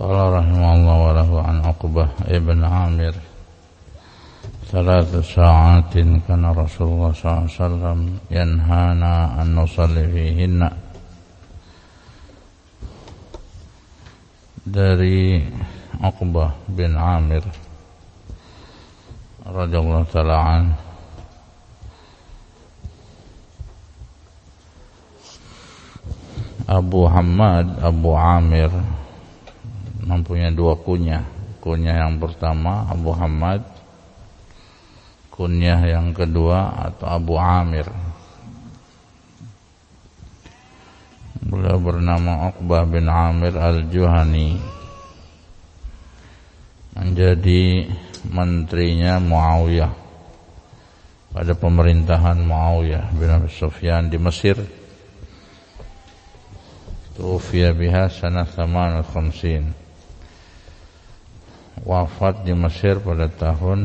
Qala rahimahullah wa lahu an Uqbah ibn Amir 3 sa'atin kana Rasulullah SAW yanhana an nusalli fihinna. Dari Uqbah bin Amir radhiyallahu ta'ala an, Abu Hamad, Abu Amir mempunyai dua kunyah. Kunyah yang pertama Abu Hamad, kunyah yang kedua atau Abu Amir. Beliau bernama Uqbah bin Amir al-Juhani, menjadi menterinya Muawiyah pada pemerintahan Muawiyah bin Abi Sufyan di Mesir. Tufiya biha sanah 58, wafat di Mesir pada tahun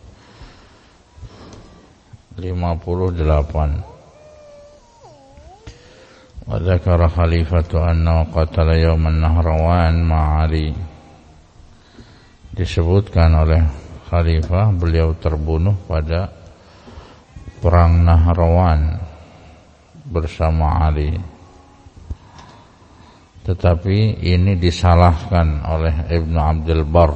58. Wa dzakara khalifatu anna qatala yawman Nahrawan ma'ali. Disebutkan oleh khalifah beliau terbunuh pada perang Nahrawan bersama Ali. Tetapi ini disalahkan oleh Ibnu Abdul Barr.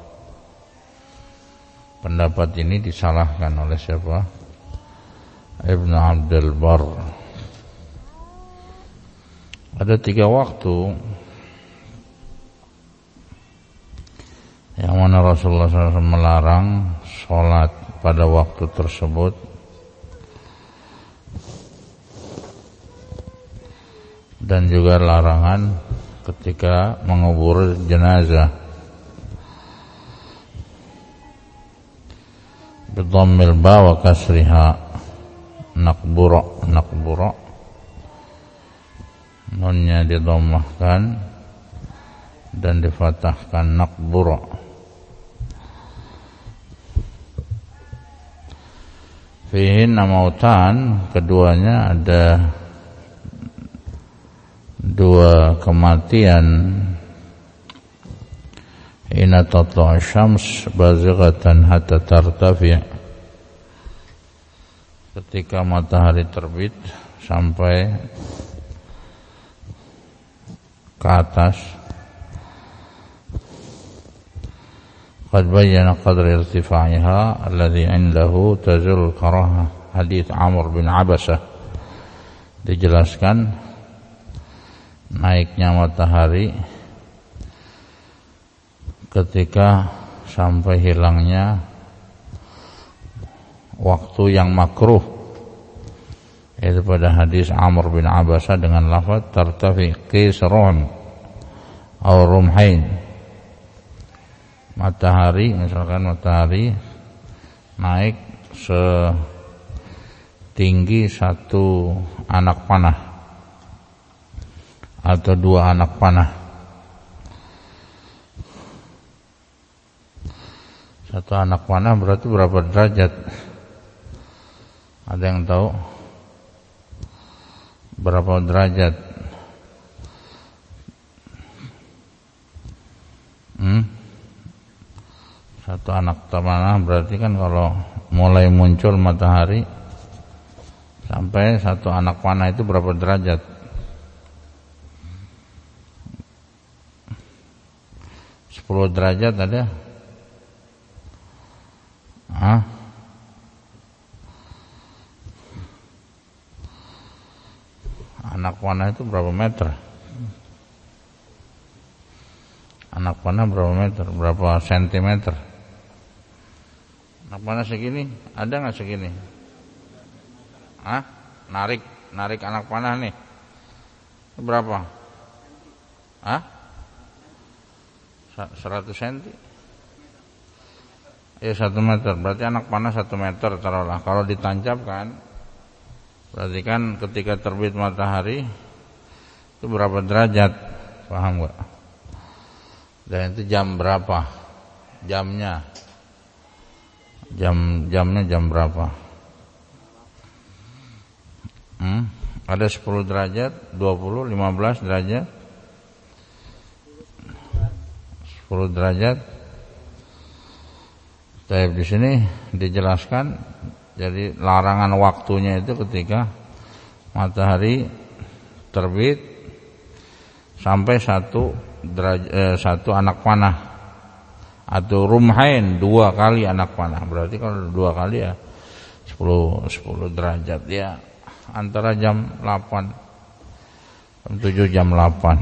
Pendapat ini disalahkan oleh siapa? Ibnu Abdul Barr. Ada 3 waktu yang mana Rasulullah SAW melarang sholat pada waktu tersebut. Dan juga larangan ketika mengubur jenazah. Bidhammil ba wa kasriha, naqbura. Nunnya didommahkan dan difathahkan, naqbura. Fihin mautan, keduanya ada 2 kematian. Hina tatlu'u syams bazighatan hatta tartafi', ketika matahari terbit sampai ke atas. Qad bayyana qadra irtifa'iha alladhi 'indahu tazul karahah, hadits Amr bin Abasah. Dijelaskan naiknya matahari ketika sampai hilangnya waktu yang makruh, yaitu pada hadis Amr bin Abasah dengan lafaz tartafi qisrun aw rumhain. Matahari, misalkan matahari naik setinggi 1 anak panah atau 2 anak panah. 1 anak panah berarti berapa derajat? Ada yang tahu? Berapa derajat? 1 anak panah berarti kan kalau mulai muncul matahari sampai 1 anak panah itu berapa derajat? 10 derajat ada? Anak panah itu berapa meter? Anak panah berapa meter? Berapa sentimeter? Anak panah segini, ada nggak segini? Narik anak panah nih. Berapa? 100 cm? Ya 1 meter. Berarti anak panah 1 meter taruhlah. Kalau ditancapkan, berarti kan ketika terbit matahari itu berapa derajat? Paham nggak? Dan itu jam berapa? Jamnya jam berapa? Ada 10 derajat, 20, 15 derajat. 10 derajat. Tapi di sini dijelaskan, jadi larangan waktunya itu ketika matahari terbit sampai 1 anak panah atau rumhain, 2 kali anak panah. Berarti kalau 2 kali ya 10 derajat ya, antara jam 8 jam 7 jam 8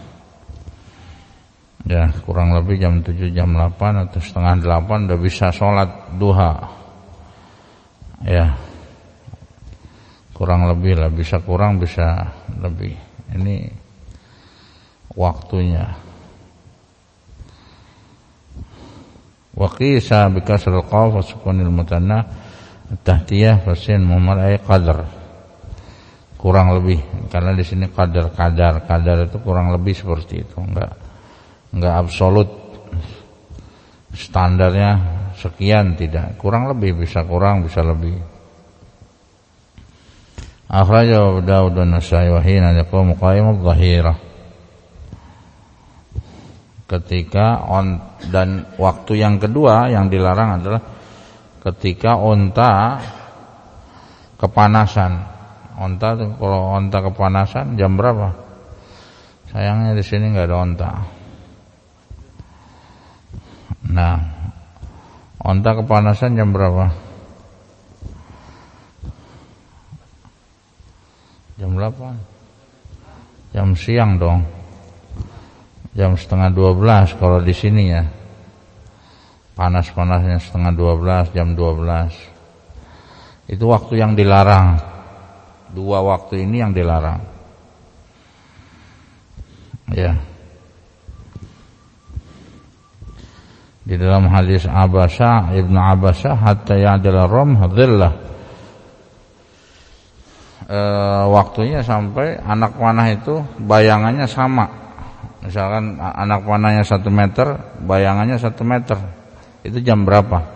ya, kurang lebih jam 7 jam 8 atau setengah 8 udah bisa sholat duha ya, kurang lebih lah, bisa kurang bisa lebih. Ini waktunya. Wa qisa bi kasril qaf wa sukunil mutanna tahtiyah fasin mumalai qadar, kurang lebih, karena di sini kadar itu kurang lebih seperti itu, enggak absolut standarnya sekian, tidak, kurang lebih, bisa kurang bisa lebih. Akhrajahu Daud dan Nasa'i wa hina yaqumu qa'imud dhahirah, ketika dan waktu yang kedua yang dilarang adalah ketika onta kepanasan. Onta tuh, kalau onta kepanasan jam berapa? Sayangnya di sini nggak ada onta. Nah, onta kepanasan jam berapa? Jam 8. Jam siang dong. Jam setengah 12 kalau di sini ya. Panas-panasnya setengah 12, jam 12. Itu waktu yang dilarang. 2 waktu ini yang dilarang. Ya. Di dalam hadis Ibnu Abbasah hatta ya'dala ram dhillah. Waktunya sampai anak panah itu bayangannya sama. Misalkan anak panahnya 1 meter, bayangannya 1 meter. Itu jam berapa?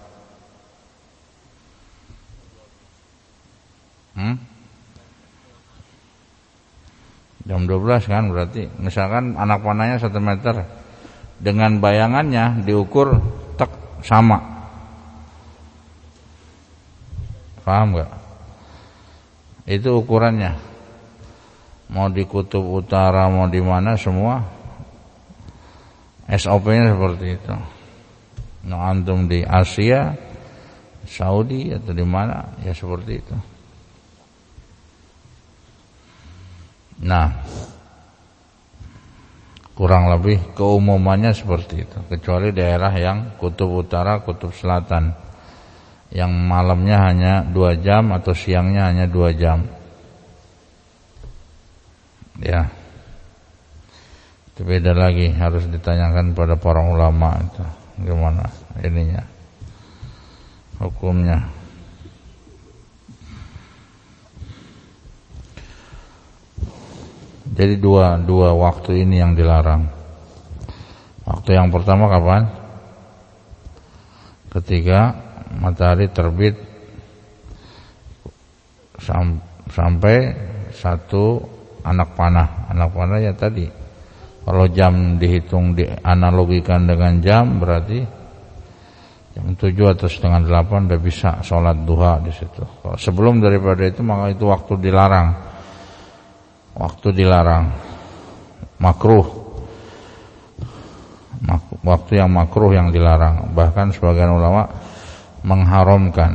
Jam 12 kan, berarti misalkan anak panahnya 1 meter, dengan bayangannya diukur tek sama. Paham gak? Itu ukurannya. Mau di kutub utara, mau di mana, semua SOP-nya seperti itu. Nah, antum di Asia, Saudi atau di mana, ya seperti itu. Nah, kurang lebih keumumannya seperti itu, kecuali daerah yang kutub utara, kutub selatan, yang malamnya hanya 2 jam atau siangnya hanya 2 jam. Ya, itu beda lagi, harus ditanyakan pada para ulama itu gimana ininya, hukumnya. Jadi dua waktu ini yang dilarang. Waktu yang pertama kapan? Ketika matahari terbit sampai 1 anak panah. Anak panah ya tadi. Kalau jam dihitung, dianalogikan dengan jam, berarti jam 7 atau setengah 8 udah bisa sholat duha di situ. Kalau sebelum daripada itu, maka itu waktu dilarang. Waktu dilarang, makruh, waktu yang makruh yang dilarang. Bahkan sebagian ulama mengharamkan.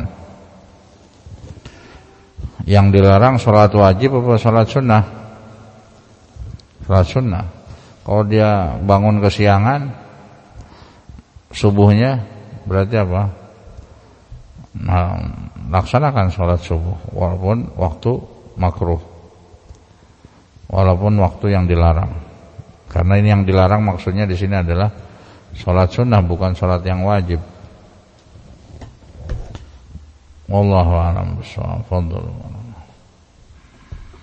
Yang dilarang sholat wajib atau sholat sunnah? Sholat sunnah. Kalau dia bangun kesiangan, subuhnya berarti apa? Nah, laksanakan sholat subuh walaupun waktu makruh, walaupun waktu yang dilarang. Karena ini yang dilarang maksudnya di sini adalah sholat sunnah, bukan sholat yang wajib. Wallahu a'lam bishawab.